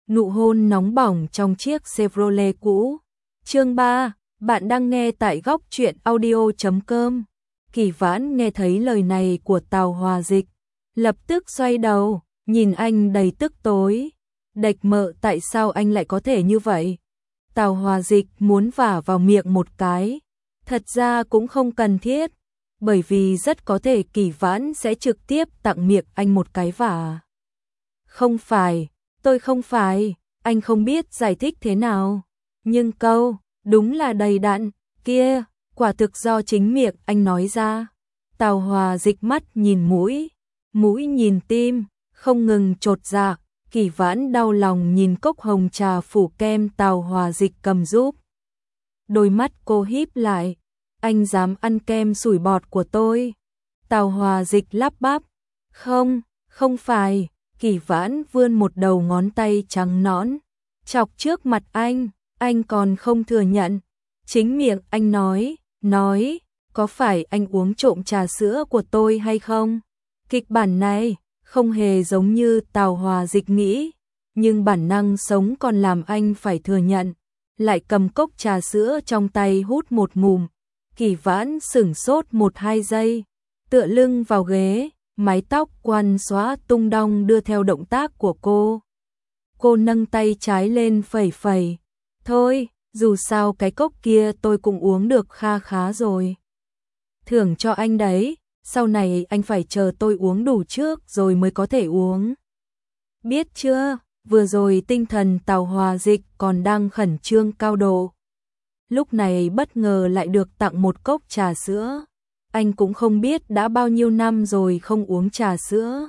Nụ hôn nóng bỏng trong chiếc Chevrolet cũ. Chương 3, bạn đang nghe tại góc truyện audio.com. Kỳ Vãn nghe thấy lời này của Tào Hòa Dịch, lập tức xoay đầu, nhìn anh đầy tức tối. Đạch mợ, tại sao anh lại có thể như vậy? Tào Hòa Dịch muốn vả vào miệng một cái. Thật ra cũng không cần thiết, bởi vì rất có thể Kỳ Vãn sẽ trực tiếp tặng miệng anh một cái vả. Không phải, tôi không phải, anh không biết giải thích thế nào. Nhưng câu, đúng là đầy đặn, kia, quả thực do chính miệng anh nói ra. Tào Hòa Dịch mắt nhìn mũi, mũi nhìn tim, không ngừng chột dạ. Kỳ Vãn đau lòng nhìn cốc hồng trà phủ kem Tào Hòa Dịch cầm giúp. Đôi mắt cô híp lại, anh dám ăn kem sủi bọt của tôi? Tào Hòa Dịch lắp bắp, không, không phải. Kỳ Vãn vươn một đầu ngón tay trắng nõn, chọc trước mặt anh còn không thừa nhận. Chính miệng anh nói, có phải anh uống trộm trà sữa của tôi hay không? Kịch bản này không hề giống như Tào Hòa Dịch nghĩ, nhưng bản năng sống còn làm anh phải thừa nhận. Lại cầm cốc trà sữa trong tay hút một ngụm. Kỳ Vãn sửng sốt 1-2 giây, tựa lưng vào ghế, mái tóc quăn xóa tung đong đưa theo động tác của cô. Cô nâng tay trái lên phẩy phẩy. Thôi, dù sao cái cốc kia tôi cũng uống được kha khá rồi. Thưởng cho anh đấy, sau này anh phải chờ tôi uống đủ trước rồi mới có thể uống. Biết chưa? Vừa rồi tinh thần Tào Hòa Dịch còn đang khẩn trương cao độ. Lúc này bất ngờ lại được tặng một cốc trà sữa. Anh cũng không biết đã bao nhiêu năm rồi không uống trà sữa.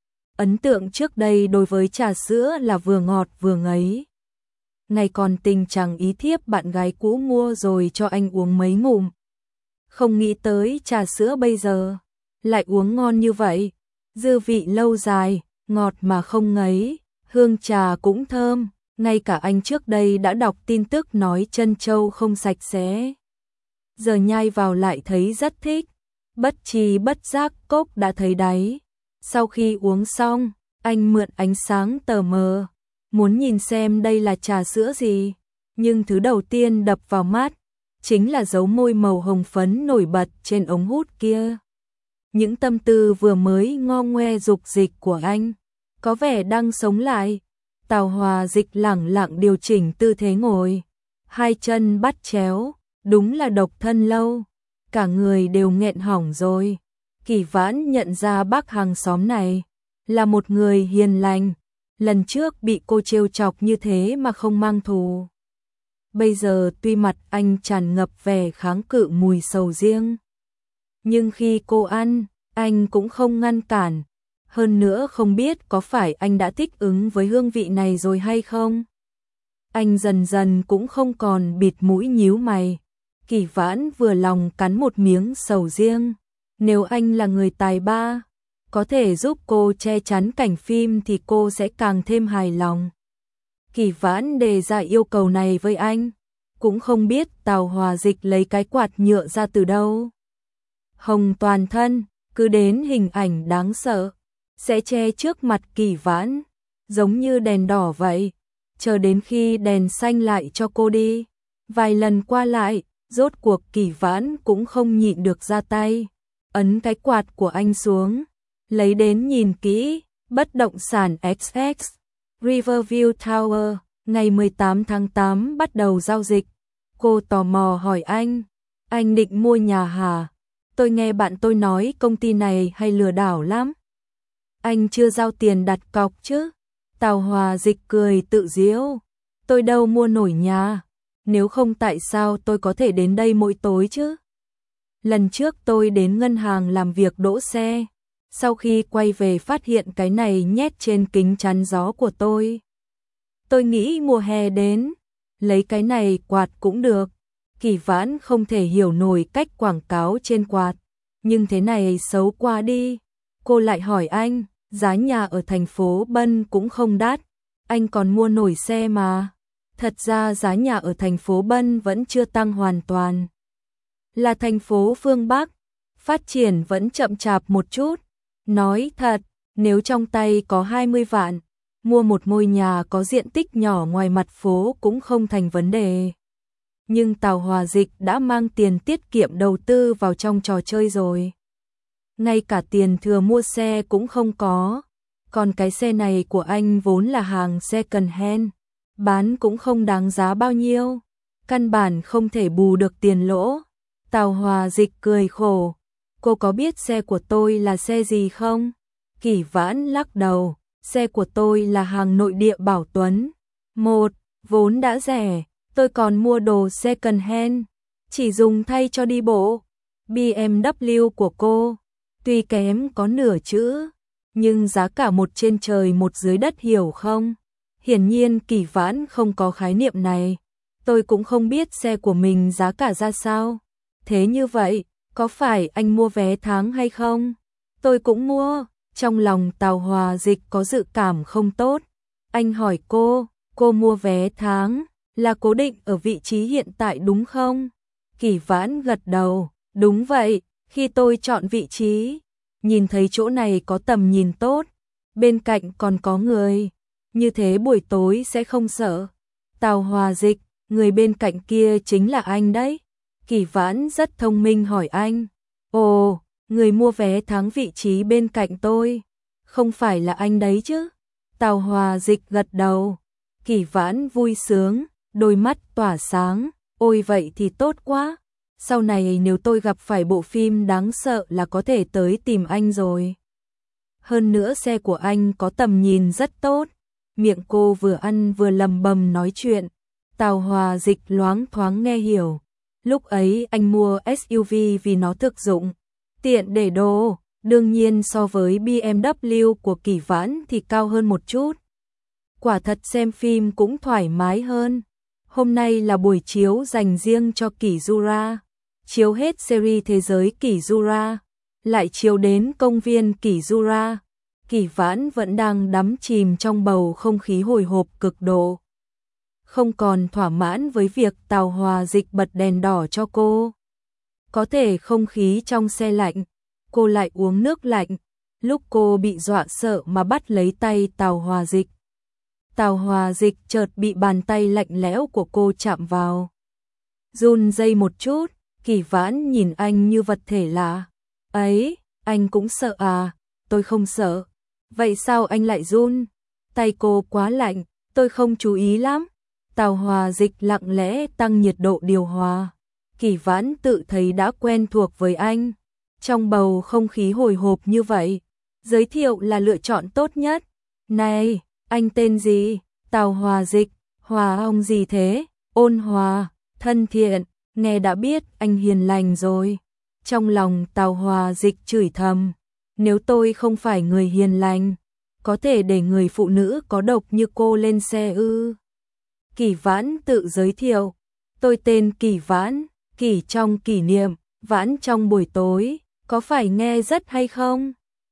Ấn tượng trước đây đối với trà sữa là vừa ngọt vừa ngấy. Ngày còn tình chẳng ý thiếp bạn gái cũ mua rồi cho anh uống mấy ngụm. Không nghĩ tới trà sữa bây giờ lại uống ngon như vậy. Dư vị lâu dài, ngọt mà không ngấy, hương trà cũng thơm. Ngay cả anh trước đây đã đọc tin tức nói trân châu không sạch sẽ. Giờ nhai vào lại thấy rất thích. Bất tri bất giác cốc đã thấy đáy. Sau khi uống xong, anh mượn ánh sáng tờ mờ, muốn nhìn xem đây là trà sữa gì. Nhưng thứ đầu tiên đập vào mắt chính là dấu môi màu hồng phấn nổi bật trên ống hút kia. Những tâm tư vừa mới ngo ngoe dục dịch của anh có vẻ đang sống lại. Tào Hòa Dịch lẳng lặng điều chỉnh tư thế ngồi, hai chân bắt chéo, đúng là độc thân lâu, cả người đều nghẹn hỏng rồi. Kỳ Vãn nhận ra bác hàng xóm này là một người hiền lành, lần trước bị cô trêu chọc như thế mà không mang thù. Bây giờ tuy mặt anh tràn ngập vẻ kháng cự mùi sầu riêng, nhưng khi cô ăn, anh cũng không ngăn cản. Hơn nữa không biết có phải anh đã thích ứng với hương vị này rồi hay không. Anh dần dần cũng không còn bịt mũi nhíu mày. Kỳ Vãn vừa lòng cắn một miếng sầu riêng. Nếu anh là người tài ba, có thể giúp cô che chắn cảnh phim thì cô sẽ càng thêm hài lòng. Kỳ Vãn đề ra yêu cầu này với anh, cũng không biết Tào Hòa Dịch lấy cái quạt nhựa ra từ đâu. Hồng toàn thân, cứ đến hình ảnh đáng sợ sẽ che trước mặt Kỳ Vãn, giống như đèn đỏ vậy, chờ đến khi đèn xanh lại cho cô đi. Vài lần qua lại, rốt cuộc Kỳ Vãn cũng không nhịn được ra tay, ấn cái quạt của anh xuống, lấy đến nhìn kỹ. Bất động sản XX, Riverview Tower, ngày 18 tháng 8 bắt đầu giao dịch. Cô tò mò hỏi anh định mua nhà hả? Tôi nghe bạn tôi nói công ty này hay lừa đảo lắm. Anh chưa giao tiền đặt cọc chứ? Tào Hòa Dịch cười tự giễu. Tôi đâu mua nổi nhà, nếu không tại sao tôi có thể đến đây mỗi tối chứ? Lần trước tôi đến ngân hàng làm việc đỗ xe, sau khi quay về phát hiện cái này nhét trên kính chắn gió của tôi. Tôi nghĩ mùa hè đến, lấy cái này quạt cũng được. Kỳ Vãn không thể hiểu nổi cách quảng cáo trên quạt, nhưng thế này xấu quá đi. Cô lại hỏi anh, giá nhà ở thành phố Bân cũng không đắt, anh còn mua nổi xe mà. Thật ra giá nhà ở thành phố Bân vẫn chưa tăng hoàn toàn. Là thành phố phương Bắc, phát triển vẫn chậm chạp một chút. Nói thật, nếu trong tay có 20 vạn, mua một ngôi nhà có diện tích nhỏ ngoài mặt phố cũng không thành vấn đề. Nhưng Tào Hòa Dịch đã mang tiền tiết kiệm đầu tư vào trong trò chơi rồi. Ngay cả tiền thừa mua xe cũng không có. Còn cái xe này của anh vốn là hàng second hand, bán cũng không đáng giá bao nhiêu, căn bản không thể bù được tiền lỗ. Tào Hòa Dịch cười khổ, cô có biết xe của tôi là xe gì không? Kỷ Vãn lắc đầu, xe của tôi là hàng nội địa Bảo Tuấn. Một, vốn đã rẻ, tôi còn mua đồ second hand, chỉ dùng thay cho đi bộ. BMW của cô, tuy kém có nửa chữ, nhưng giá cả một trên trời một dưới đất hiểu không? Hiển nhiên Kỷ Vãn không có khái niệm này. Tôi cũng không biết xe của mình giá cả ra sao. Thế như vậy, có phải anh mua vé tháng hay không? Tôi cũng mua. Trong lòng Tào Hòa Dịch có dự cảm không tốt. Anh hỏi cô mua vé tháng là cố định ở vị trí hiện tại đúng không? Kỷ Vãn gật đầu, đúng vậy, khi tôi chọn vị trí, nhìn thấy chỗ này có tầm nhìn tốt, bên cạnh còn có người, như thế buổi tối sẽ không sợ. Tào Hòa Dịch, người bên cạnh kia chính là anh đấy. Kỷ Vãn rất thông minh hỏi anh, ồ, người mua vé tháng vị trí bên cạnh tôi, không phải là anh đấy chứ? Tào Hòa Dịch gật đầu. Kỷ Vãn vui sướng, đôi mắt tỏa sáng, ôi vậy thì tốt quá. Sau này nếu tôi gặp phải bộ phim đáng sợ là có thể tới tìm anh rồi. Hơn nữa xe của anh có tầm nhìn rất tốt. Miệng cô vừa ăn vừa lầm bầm nói chuyện. Tào Hòa Dịch loáng thoáng nghe hiểu. Lúc ấy anh mua SUV vì nó thực dụng, tiện để đồ, đương nhiên so với BMW của Kỷ Vãn thì cao hơn một chút. Quả thật xem phim cũng thoải mái hơn. Hôm nay là buổi chiếu dành riêng cho Kỷ Jura, chiếu hết series Thế giới Kỷ Jura, lại chiếu đến công viên Kỷ Jura. Kỷ Vãn vẫn đang đắm chìm trong bầu không khí hồi hộp cực độ. Không còn thỏa mãn với việc Tào Hòa Dịch bật đèn đỏ cho cô. Có thể không khí trong xe lạnh, cô lại uống nước lạnh. Lúc cô bị dọa sợ mà bắt lấy tay Tào Hòa Dịch. Tào Hòa Dịch chợt bị bàn tay lạnh lẽo của cô chạm vào. Run rẩy một chút, Kỷ Vãn nhìn anh như vật thể lạ. Ấy, anh cũng sợ à? Tôi không sợ. Vậy sao anh lại run? Tay cô quá lạnh, tôi không chú ý lắm. Tào Hòa Dịch lặng lẽ tăng nhiệt độ điều hòa. Kỷ Vãn tự thấy đã quen thuộc với anh. Trong bầu không khí hồi hộp như vậy, giới thiệu là lựa chọn tốt nhất. Này, anh tên gì? Tào Hòa Dịch. Hòa ông gì thế? Ôn hòa, thân thiện, nghe đã biết anh hiền lành rồi. Trong lòng Tào Hòa Dịch chửi thầm, nếu tôi không phải người hiền lành, có thể để người phụ nữ có độc như cô lên xe ư? Kỷ Vãn tự giới thiệu, tôi tên Kỷ Vãn, Kỷ trong kỷ niệm, Vãn trong buổi tối, có phải nghe rất hay không?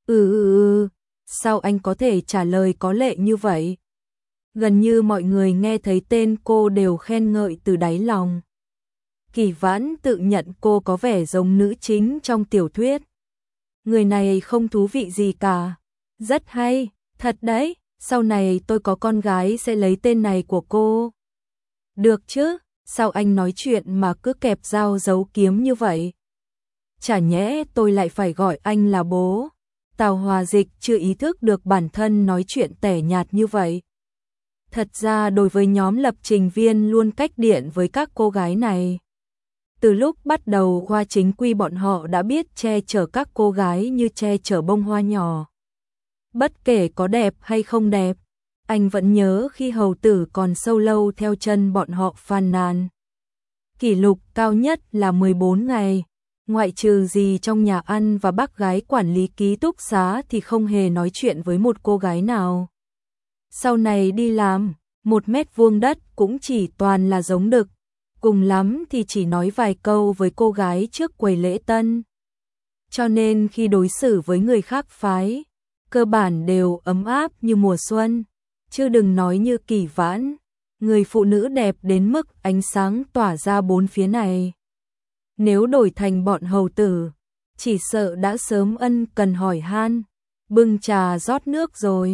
Sao anh có thể trả lời có lệ như vậy? Gần như mọi người nghe thấy tên cô đều khen ngợi từ đáy lòng. Kỷ Vãn tự nhận cô có vẻ giống nữ chính trong tiểu thuyết. Người này không thú vị gì cả. Rất hay, thật đấy, sau này tôi có con gái sẽ lấy tên này của cô. Được chứ, sao anh nói chuyện mà cứ kẹp dao giấu kiếm như vậy? Chả nhẽ tôi lại phải gọi anh là bố? Tào Hòa Dịch chưa ý thức được bản thân nói chuyện tẻ nhạt như vậy. Thật ra đối với nhóm lập trình viên luôn cách điện với các cô gái này. Từ lúc bắt đầu qua chính quy bọn họ đã biết che chở các cô gái như che chở bông hoa nhỏ. Bất kể có đẹp hay không đẹp, anh vẫn nhớ khi hầu tử còn sâu lâu theo chân bọn họ phàn nàn. Kỷ lục cao nhất là 14 ngày, ngoại trừ gì trong nhà ăn và bác gái quản lý ký túc xá thì không hề nói chuyện với một cô gái nào. Sau này đi làm, 1 mét vuông đất cũng chỉ toàn là giống đực, cùng lắm thì chỉ nói vài câu với cô gái trước quầy lễ tân. Cho nên khi đối xử với người khác phái, cơ bản đều ấm áp như mùa xuân, chứ đừng nói như Kỷ Vãn, người phụ nữ đẹp đến mức ánh sáng tỏa ra bốn phía này. Nếu đổi thành bọn hầu tử, chỉ sợ đã sớm ân cần hỏi han, bưng trà rót nước rồi.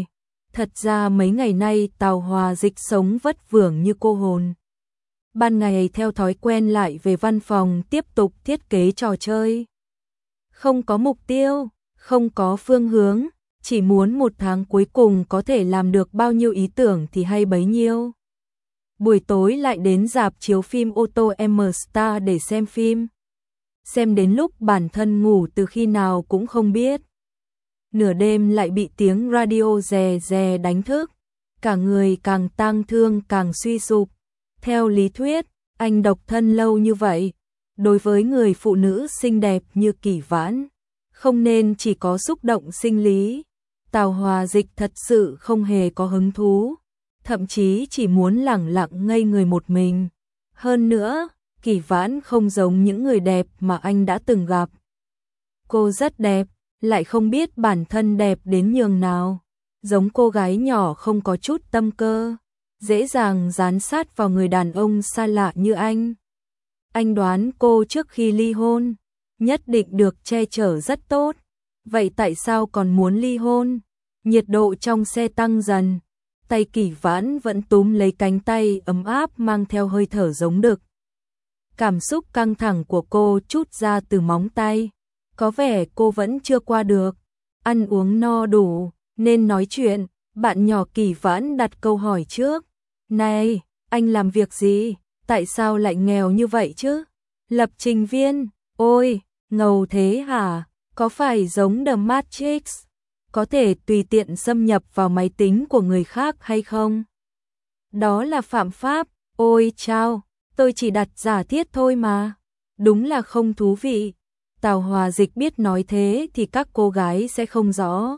Thật ra mấy ngày nay Tào Hòa Dịch sống vất vưởng như cô hồn. Ban ngày theo thói quen lại về văn phòng tiếp tục thiết kế trò chơi. Không có mục tiêu, không có phương hướng, chỉ muốn một tháng cuối cùng có thể làm được bao nhiêu ý tưởng thì hay bấy nhiêu. Buổi tối lại đến rạp chiếu phim ô tô M-Star để xem phim. Xem đến lúc bản thân ngủ từ khi nào cũng không biết. Nửa đêm lại bị tiếng radio rè rè đánh thức. Cả người càng tang thương càng suy sụp. Theo lý thuyết, anh độc thân lâu như vậy. Đối với người phụ nữ xinh đẹp như Kỷ Vãn, không nên chỉ có xúc động sinh lý. Tào Hòa Dịch thật sự không hề có hứng thú. Thậm chí chỉ muốn lẳng lặng ngây người một mình. Hơn nữa, Kỷ Vãn không giống những người đẹp mà anh đã từng gặp. Cô rất đẹp, lại không biết bản thân đẹp đến nhường nào. Giống cô gái nhỏ không có chút tâm cơ, dễ dàng dán sát vào người đàn ông xa lạ như anh. Anh đoán cô trước khi ly hôn, nhất định được che chở rất tốt. Vậy tại sao còn muốn ly hôn? Nhiệt độ trong xe tăng dần. Tay Kỷ Vãn vẫn túm lấy cánh tay ấm áp mang theo hơi thở giống đực. Cảm xúc căng thẳng của cô trút ra từ móng tay. Có vẻ cô vẫn chưa qua được. Ăn uống no đủ, nên nói chuyện. Bạn nhỏ Kỷ Vãn đặt câu hỏi trước. Này, anh làm việc gì? Tại sao lại nghèo như vậy chứ? Lập trình viên, ôi, ngầu thế hả? Có phải giống The Matrix? Có thể tùy tiện xâm nhập vào máy tính của người khác hay không? Đó là phạm pháp. Ôi chao, tôi chỉ đặt giả thiết thôi mà. Đúng là không thú vị. Tào Hòa Dịch biết nói thế thì các cô gái sẽ không rõ.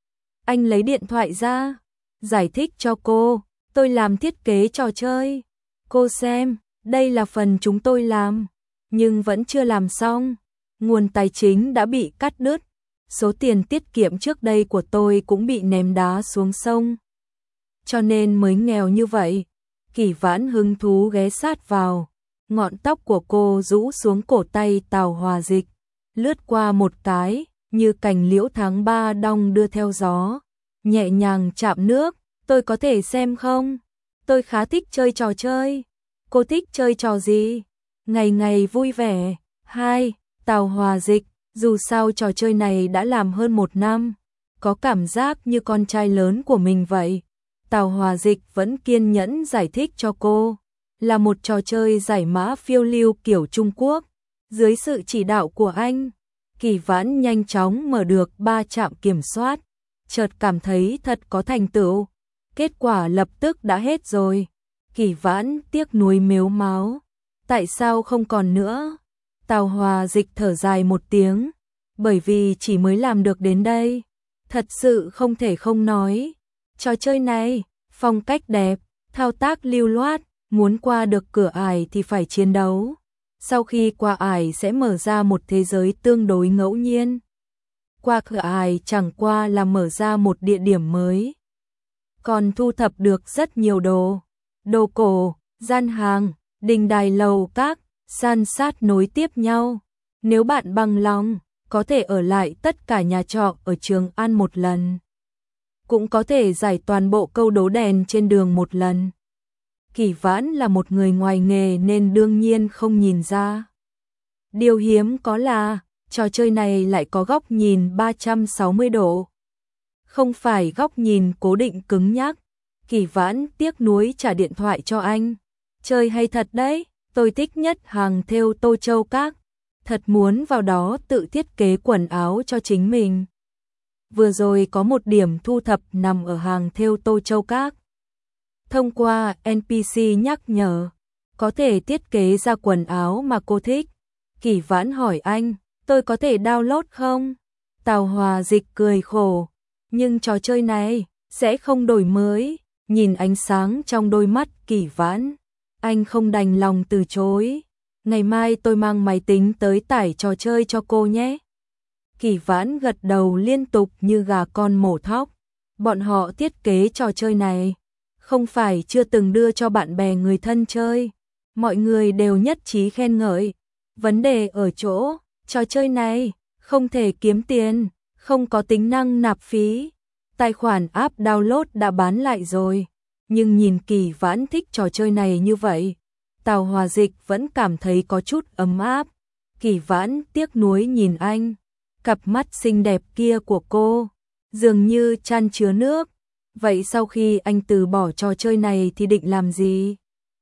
Anh lấy điện thoại ra, giải thích cho cô. Tôi làm thiết kế trò chơi. Cô xem, đây là phần chúng tôi làm, nhưng vẫn chưa làm xong. Nguồn tài chính đã bị cắt đứt. Số tiền tiết kiệm trước đây của tôi cũng bị ném đá xuống sông. Cho nên mới nghèo như vậy. Kỷ Vãn hứng thú ghé sát vào. Ngọn tóc của cô rũ xuống cổ tay Tào Hòa Dịch. Lướt qua một cái, như cành liễu tháng 3 đong đưa theo gió. Nhẹ nhàng chạm nước. Tôi có thể xem không? Tôi khá thích chơi trò chơi. Cô thích chơi trò gì? Ngày ngày vui vẻ. Hai, Tào Hòa Dịch. Dù sao trò chơi này đã làm hơn 1 năm, có cảm giác như con trai lớn của mình vậy. Tào Hòa Dịch vẫn kiên nhẫn giải thích cho cô, là một trò chơi giải mã phiêu lưu kiểu Trung Quốc. Dưới sự chỉ đạo của anh, Kỷ Vãn nhanh chóng mở được 3 trạm kiểm soát, chợt cảm thấy thật có thành tựu. Kết quả lập tức đã hết rồi. Kỷ Vãn tiếc nuối mếu máo. Tại sao không còn nữa? Tào Hòa Dịch thở dài một tiếng, bởi vì chỉ mới làm được đến đây. Thật sự không thể không nói. Trò chơi này, phong cách đẹp, thao tác lưu loát, muốn qua được cửa ải thì phải chiến đấu. Sau khi qua ải sẽ mở ra một thế giới tương đối ngẫu nhiên. Qua cửa ải chẳng qua là mở ra một địa điểm mới. Còn thu thập được rất nhiều đồ. Đồ cổ, gian hàng, đình đài lầu các, san sát nối tiếp nhau. Nếu bạn bằng lòng, có thể ở lại tất cả nhà trọ ở Trường An một lần. Cũng có thể giải toàn bộ câu đố đèn trên đường một lần. Kỷ Vãn là một người ngoài nghề nên đương nhiên không nhìn ra. Điều hiếm có là, trò chơi này lại có góc nhìn 360 độ. Không phải góc nhìn cố định cứng nhắc. Kỷ Vãn tiếc nuối trả điện thoại cho anh. Chơi hay thật đấy, tôi thích nhất hàng thêu Tô Châu Các. Thật muốn vào đó tự thiết kế quần áo cho chính mình. Vừa rồi có một điểm thu thập nằm ở hàng thêu Tô Châu Các. Thông qua NPC nhắc nhở, có thể thiết kế ra quần áo mà cô thích. Kỷ Vãn hỏi anh, tôi có thể download không? Tào Hòa Dịch cười khổ, nhưng trò chơi này sẽ không đổi mới. Nhìn ánh sáng trong đôi mắt Kỷ Vãn, anh không đành lòng từ chối. Ngày mai tôi mang máy tính tới tải trò chơi cho cô nhé. Kỷ Vãn gật đầu liên tục như gà con mổ thóc. Bọn họ thiết kế trò chơi này, không phải chưa từng đưa cho bạn bè người thân chơi. Mọi người đều nhất trí khen ngợi. Vấn đề ở chỗ, trò chơi này không thể kiếm tiền, không có tính năng nạp phí. Tài khoản app download đã bán lại rồi, nhưng nhìn Kỳ Vãn thích trò chơi này như vậy, Tào Hòa Dịch vẫn cảm thấy có chút ấm áp. Kỳ Vãn tiếc nuối nhìn anh, cặp mắt xinh đẹp kia của cô, dường như chan chứa nước. Vậy sau khi anh từ bỏ trò chơi này thì định làm gì?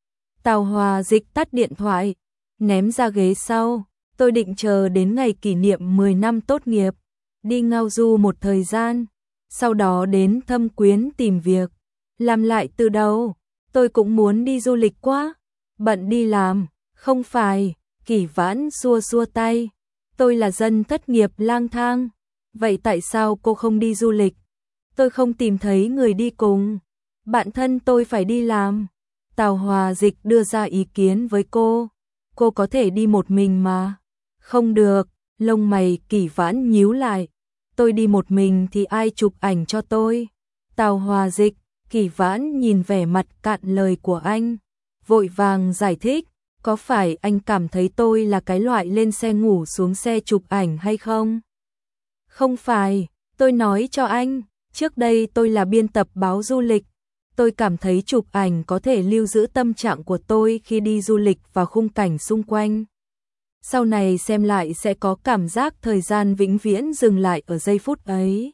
Tào Hòa Dịch tắt điện thoại, ném ra ghế sau. Tôi định chờ đến ngày kỷ niệm 10 năm tốt nghiệp, đi ngao du một thời gian, sau đó đến Thâm Quyến tìm việc, làm lại từ đầu. Tôi cũng muốn đi du lịch quá, bận đi làm, không phải. Kỳ Vãn xua xua tay, tôi là dân thất nghiệp lang thang, vậy tại sao cô không đi du lịch? Tôi không tìm thấy người đi cùng, bạn thân tôi phải đi làm. Tào Hòa Dịch đưa ra ý kiến với cô có thể đi một mình mà. Không được, lông mày Kỳ Vãn nhíu lại, tôi đi một mình thì ai chụp ảnh cho tôi? Tào Hòa Dịch, Kỳ Vãn nhìn vẻ mặt cạn lời của anh, vội vàng giải thích, có phải anh cảm thấy tôi là cái loại lên xe ngủ xuống xe chụp ảnh hay không? Không phải, tôi nói cho anh, trước đây tôi là biên tập báo du lịch, tôi cảm thấy chụp ảnh có thể lưu giữ tâm trạng của tôi khi đi du lịch và khung cảnh xung quanh. Sau này xem lại sẽ có cảm giác thời gian vĩnh viễn dừng lại ở giây phút ấy.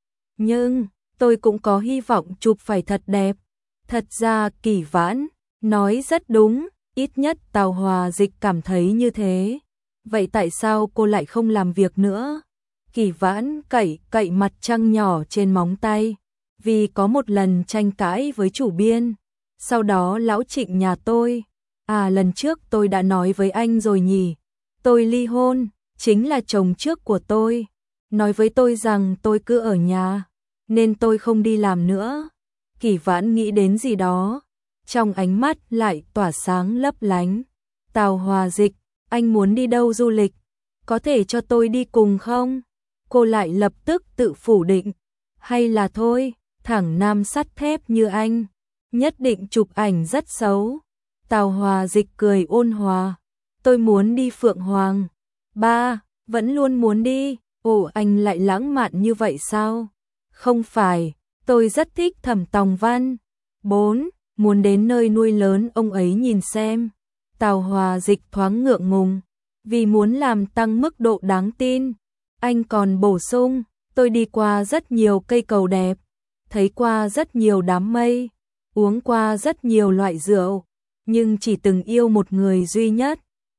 Nhưng, tôi cũng có hy vọng chụp phải thật đẹp. Thật ra Kỳ Vãn nói rất đúng, ít nhất Tào Hòa Dịch cảm thấy như thế. Vậy tại sao cô lại không làm việc nữa? Kỳ Vãn cậy mặt trăng nhỏ trên móng tay. Vì có một lần tranh cãi với chủ biên. Sau đó lão Trịnh nhà tôi. Lần trước tôi đã nói với anh rồi nhỉ. Tôi ly hôn, chính là chồng trước của tôi. Nói với tôi rằng tôi cứ ở nhà, nên tôi không đi làm nữa. Kỳ Vãn nghĩ đến gì đó, trong ánh mắt lại tỏa sáng lấp lánh. Tào Hòa Dịch, anh muốn đi đâu du lịch? Có thể cho tôi đi cùng không? Cô lại lập tức tự phủ định. Hay là thôi, thẳng nam sắt thép như anh, nhất định chụp ảnh rất xấu. Tào Hòa Dịch cười ôn hòa. Tôi muốn đi Phượng Hoàng. 3. Vẫn luôn muốn đi. Ồ, anh lại lãng mạn như vậy sao? Không phải, tôi rất thích Thẩm Tòng Văn. 4. Muốn đến nơi nuôi lớn ông ấy nhìn xem. Tào Hòa Dịch thoáng ngượng ngùng, vì muốn làm tăng mức độ đáng tin. Anh còn bổ sung, tôi đi qua rất nhiều cây cầu đẹp, thấy qua rất nhiều đám mây, uống qua rất nhiều loại rượu, nhưng chỉ từng yêu một người duy nhất.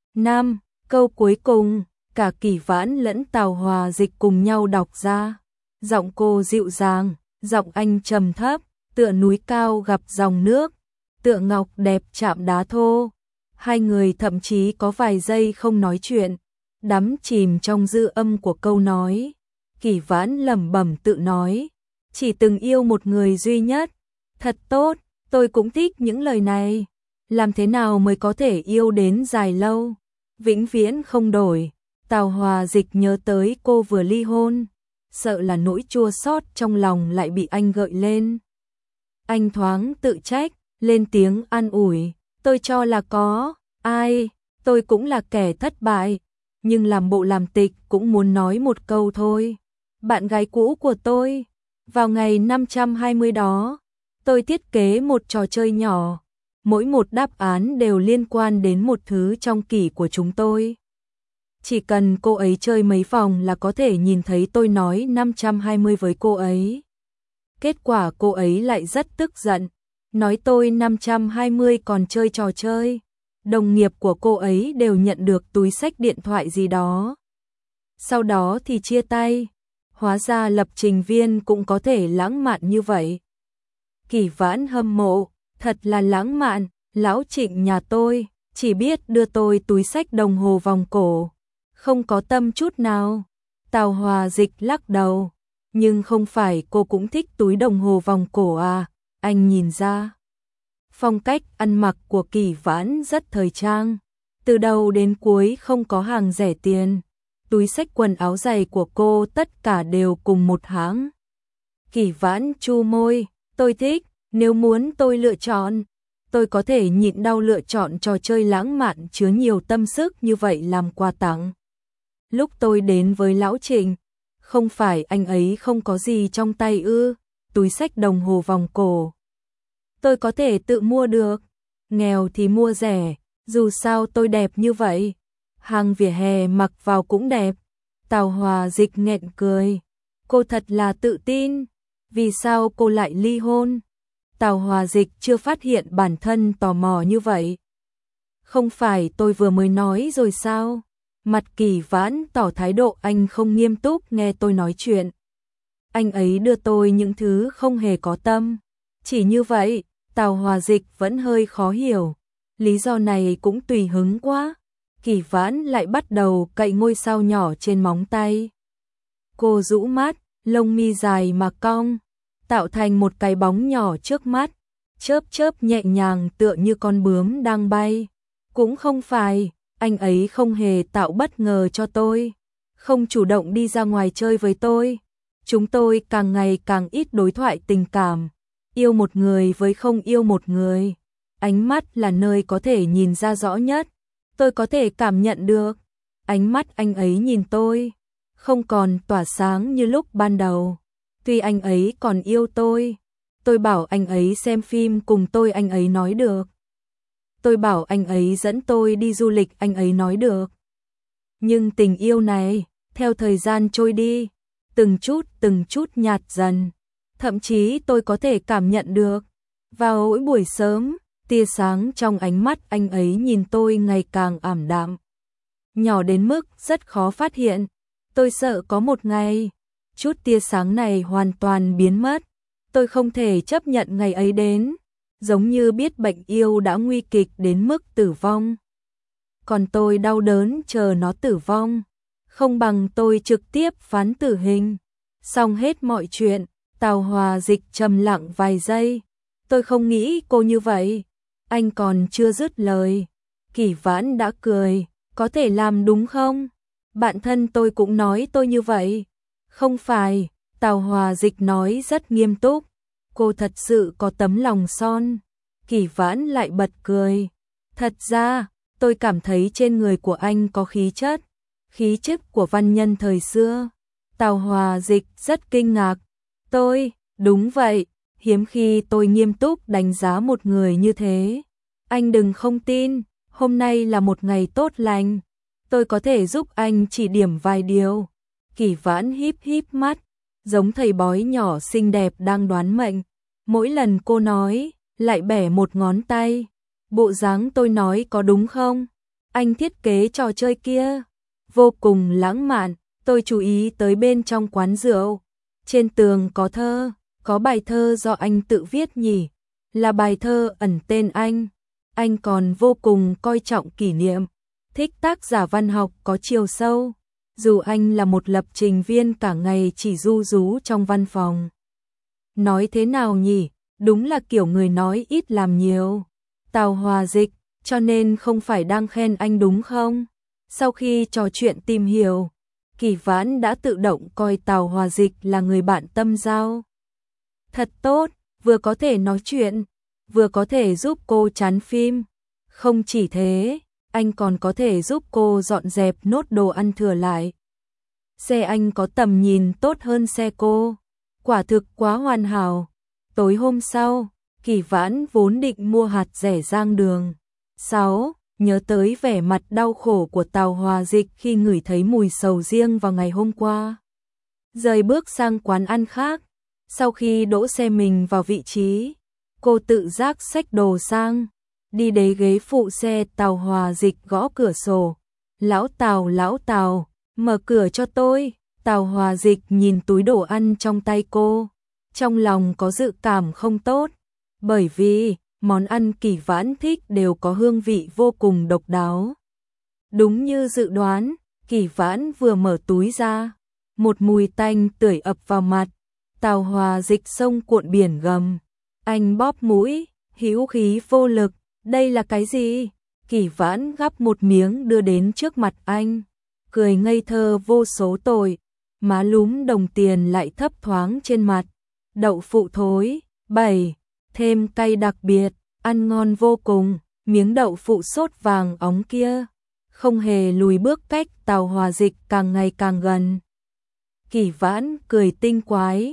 5. Câu cuối cùng, cả Kỳ Vãn lẫn Tào Hòa Dịch cùng nhau đọc ra. Giọng cô dịu dàng, giọng anh trầm thấp, tựa núi cao gặp dòng nước, tựa ngọc đẹp chạm đá thô. Hai người thậm chí có vài giây không nói chuyện, đắm chìm trong dư âm của câu nói. Kỳ Vãn lẩm bẩm tự nói, chỉ từng yêu một người duy nhất. Thật tốt, tôi cũng thích những lời này. Làm thế nào mới có thể yêu đến dài lâu, vĩnh viễn không đổi? Tào Hòa Dịch nhớ tới cô vừa ly hôn, sợ là nỗi chua xót trong lòng lại bị anh gợi lên. Anh thoáng tự trách, lên tiếng an ủi, tôi cho là có ai, tôi cũng là kẻ thất bại, nhưng làm bộ làm tịch cũng muốn nói một câu thôi. Bạn gái cũ của tôi, vào ngày 520 đó, tôi thiết kế một trò chơi nhỏ, mỗi một đáp án đều liên quan đến một thứ trong kỷ của chúng tôi. Chỉ cần cô ấy chơi mấy vòng là có thể nhìn thấy tôi nói 520 với cô ấy. Kết quả cô ấy lại rất tức giận, nói tôi 520 còn chơi trò chơi. Đồng nghiệp của cô ấy đều nhận được túi xách điện thoại gì đó. Sau đó thì chia tay. Hóa ra lập trình viên cũng có thể lãng mạn như vậy. Kỳ Vãn hâm mộ, thật là lãng mạn. Lão Trịnh nhà tôi chỉ biết đưa tôi túi xách đồng hồ vòng cổ, không có tâm chút nào. Tào Hòa Dịch lắc đầu, nhưng không phải cô cũng thích túi đồng hồ vòng cổ à? Anh nhìn ra. Phong cách ăn mặc của Kỳ Vãn rất thời trang, từ đầu đến cuối không có hàng rẻ tiền. Túi xách quần áo giày của cô tất cả đều cùng một hãng. Kỳ Vãn chu môi, tôi thích, nếu muốn tôi lựa chọn, tôi có thể nhịn đau lựa chọn trò chơi lãng mạn chứa nhiều tâm sức như vậy làm quà tặng. Lúc tôi đến với Lão Trịnh, không phải anh ấy không có gì trong tay ư? túi xách đồng hồ vòng cổ. Tôi có thể tự mua được, nghèo thì mua rẻ, dù sao tôi đẹp như vậy. Hàng vỉa hè mặc vào cũng đẹp. Tào Hòa Dịch nghẹn cười. Cô thật là tự tin. Vì sao cô lại ly hôn? Tào Hòa Dịch chưa phát hiện bản thân tò mò như vậy. Không phải tôi vừa mới nói rồi sao? Mặt Kỳ Vãn tỏ thái độ anh không nghiêm túc nghe tôi nói chuyện. Anh ấy đưa tôi những thứ không hề có tâm. Chỉ như vậy, Tào Hòa Dịch vẫn hơi khó hiểu. Lý do này cũng tùy hứng quá. Kỳ Vãn lại bắt đầu cạy ngôi sao nhỏ trên móng tay. Cô rũ mắt, lông mi dài mà cong, tạo thành một cái bóng nhỏ trước mắt, chớp chớp nhẹ nhàng tựa như con bướm đang bay. Cũng không phải, anh ấy không hề tạo bất ngờ cho tôi, không chủ động đi ra ngoài chơi với tôi. Chúng tôi càng ngày càng ít đối thoại tình cảm, yêu một người với không yêu một người. Ánh mắt là nơi có thể nhìn ra rõ nhất, tôi có thể cảm nhận được. Ánh mắt anh ấy nhìn tôi, không còn tỏa sáng như lúc ban đầu. Tuy anh ấy còn yêu tôi bảo anh ấy xem phim cùng tôi anh ấy nói được. Tôi bảo anh ấy dẫn tôi đi du lịch anh ấy nói được. Nhưng tình yêu này, theo thời gian trôi đi, từng chút nhạt dần. Thậm chí tôi có thể cảm nhận được, vào mỗi buổi sớm, tia sáng trong ánh mắt anh ấy nhìn tôi ngày càng ảm đạm. Nhỏ đến mức rất khó phát hiện. Tôi sợ có một ngày, chút tia sáng này hoàn toàn biến mất. Tôi không thể chấp nhận ngày ấy đến, giống như biết bệnh yêu đã nguy kịch đến mức tử vong. Còn tôi đau đớn chờ nó tử vong, không bằng tôi trực tiếp phán tử hình. Xong hết mọi chuyện, Tào Hòa Dịch trầm lặng vài giây. Tôi không nghĩ cô như vậy. Anh còn chưa dứt lời, Kỳ Vãn đã cười. Có thể làm đúng không? Bạn thân tôi cũng nói tôi như vậy. Không phải, Tào Hòa Dịch nói rất nghiêm túc. Cô thật sự có tấm lòng son. Kỳ Vãn lại bật cười. Thật ra, tôi cảm thấy trên người của anh có khí chất của văn nhân thời xưa. Tào Hòa Dịch rất kinh ngạc. Đúng vậy, hiếm khi tôi nghiêm túc đánh giá một người như thế. Anh đừng không tin, hôm nay là một ngày tốt lành. Tôi có thể giúp anh chỉ điểm vài điều. Kỳ Vãn híp híp mắt, giống thầy bói nhỏ xinh đẹp đang đoán mệnh. Mỗi lần cô nói, lại bẻ một ngón tay. Bộ dáng tôi nói có đúng không? Anh thiết kế trò chơi kia vô cùng lãng mạn. Tôi chú ý tới bên trong quán rượu, trên tường có bài thơ do anh tự viết nhỉ? Là bài thơ ẩn tên anh. Anh còn vô cùng coi trọng kỷ niệm, thích tác giả văn học có chiều sâu. Dù anh là một lập trình viên cả ngày chỉ ru rú trong văn phòng. Nói thế nào nhỉ? Đúng là kiểu người nói ít làm nhiều. Tào Hòa Dịch, cho nên không phải đang khen anh đúng không? Sau khi trò chuyện tìm hiểu, Kỳ Vãn đã tự động coi Tào Hòa Dịch là người bạn tâm giao. Thật tốt, vừa có thể nói chuyện, vừa có thể giúp cô chán phim. Không chỉ thế, anh còn có thể giúp cô dọn dẹp nốt đồ ăn thừa lại. Xe anh có tầm nhìn tốt hơn xe cô. Quả thực quá hoàn hảo. Tối hôm sau, Kỳ Vãn vốn định mua hạt rẻ rang đường. 6. Nhớ tới vẻ mặt đau khổ của Tào Hòa Dịch khi ngửi thấy mùi sầu riêng vào ngày hôm qua. Rời bước sang quán ăn khác. Sau khi đỗ xe mình vào vị trí, cô tự giác xách đồ sang. Đi đến ghế phụ xe, Tào Hòa Dịch gõ cửa sổ. Lão Tào, mở cửa cho tôi. Tào Hòa Dịch nhìn túi đồ ăn trong tay cô. Trong lòng có dự cảm không tốt. Bởi vì món ăn Kỳ Vãn thích đều có hương vị vô cùng độc đáo. Đúng như dự đoán, Kỳ Vãn vừa mở túi ra, một mùi tanh tưởi ập vào mặt. Tào Hòa Dịch sông cuộn biển gầm. Anh bóp mũi, hữu khí vô lực. Đây là cái gì? Kỳ Vãn gắp một miếng đưa đến trước mặt anh, cười ngây thơ vô số tội. Má lúm đồng tiền lại thấp thoáng trên mặt. Đậu phụ thối. 7. Thêm cay đặc biệt, ăn ngon vô cùng. Miếng đậu phụ sốt vàng óng kia không hề lùi bước cách Tào Hòa Dịch càng ngày càng gần. Kỳ Vãn cười tinh quái.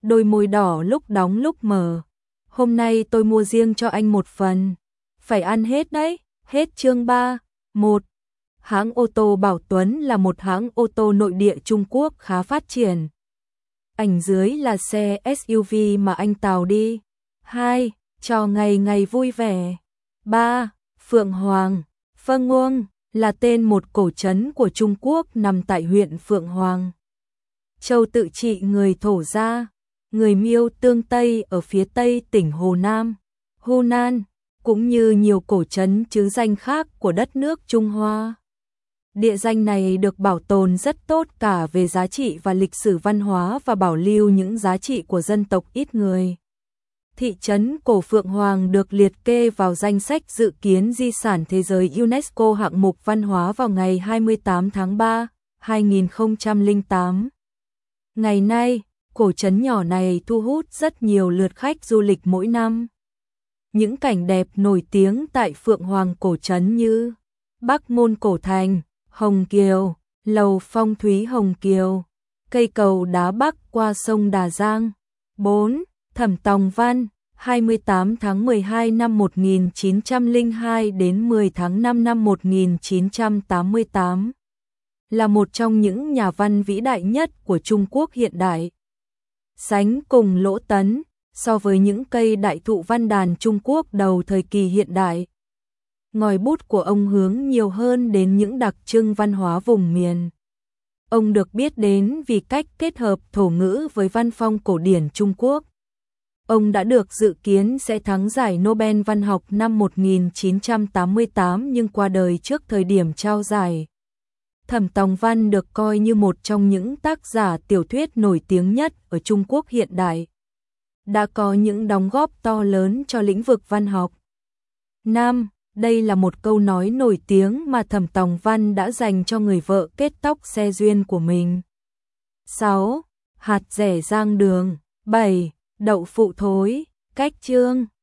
đôi môi đỏ lúc đóng lúc mở. Hôm nay tôi mua riêng cho anh một phần. Phải ăn hết đấy. Hết chương 3. 1. Hãng ô tô Bảo Tuấn là một hãng ô tô nội địa Trung Quốc khá phát triển. Ảnh dưới là xe SUV mà anh Tào đi. 2. Cho ngày ngày vui vẻ. 3. Phượng Hoàng. Pheng Nguyen là tên một cổ trấn của Trung Quốc nằm tại huyện Phượng Hoàng, Châu Tự Trị người Thổ Gia, người Miêu Tương Tây ở phía tây tỉnh Hồ Nam, Hunan, cũng như nhiều cổ trấn chứ danh khác của đất nước Trung Hoa. Địa danh này được bảo tồn rất tốt cả về giá trị và lịch sử văn hóa và bảo lưu những giá trị của dân tộc ít người. Thị trấn cổ Phượng Hoàng được liệt kê vào danh sách dự kiến di sản thế giới UNESCO hạng mục văn hóa vào ngày 28 tháng 3, 2008. Ngày nay, cổ trấn nhỏ này thu hút rất nhiều lượt khách du lịch mỗi năm. Những cảnh đẹp nổi tiếng tại Phượng Hoàng cổ trấn như Bắc Môn Cổ Thành, Hồng Kiều, Lầu Phong Thúy Hồng Kiều, cây cầu đá Bắc qua sông Đà Giang. 4. Thẩm Tòng Văn, 28 tháng 12 năm 1902 đến 10 tháng 5 năm 1988, là một trong những nhà văn vĩ đại nhất của Trung Quốc hiện đại. Sánh cùng Lỗ Tấn, so với những cây đại thụ văn đàn Trung Quốc đầu thời kỳ hiện đại, ngòi bút của ông hướng nhiều hơn đến những đặc trưng văn hóa vùng miền. Ông được biết đến vì cách kết hợp thổ ngữ với văn phong cổ điển Trung Quốc. Ông đã được dự kiến sẽ thắng giải Nobel văn học năm 1988 nhưng qua đời trước thời điểm trao giải. Thẩm Tòng Văn được coi như một trong những tác giả tiểu thuyết nổi tiếng nhất ở Trung Quốc hiện đại. Đã có những đóng góp to lớn cho lĩnh vực văn học. 5. Đây là một câu nói nổi tiếng mà Thẩm Tòng Văn đã dành cho người vợ kết tóc xe duyên của mình. 6. Hạt rẻ rang đường. 7. Đậu phụ thối. Cách chương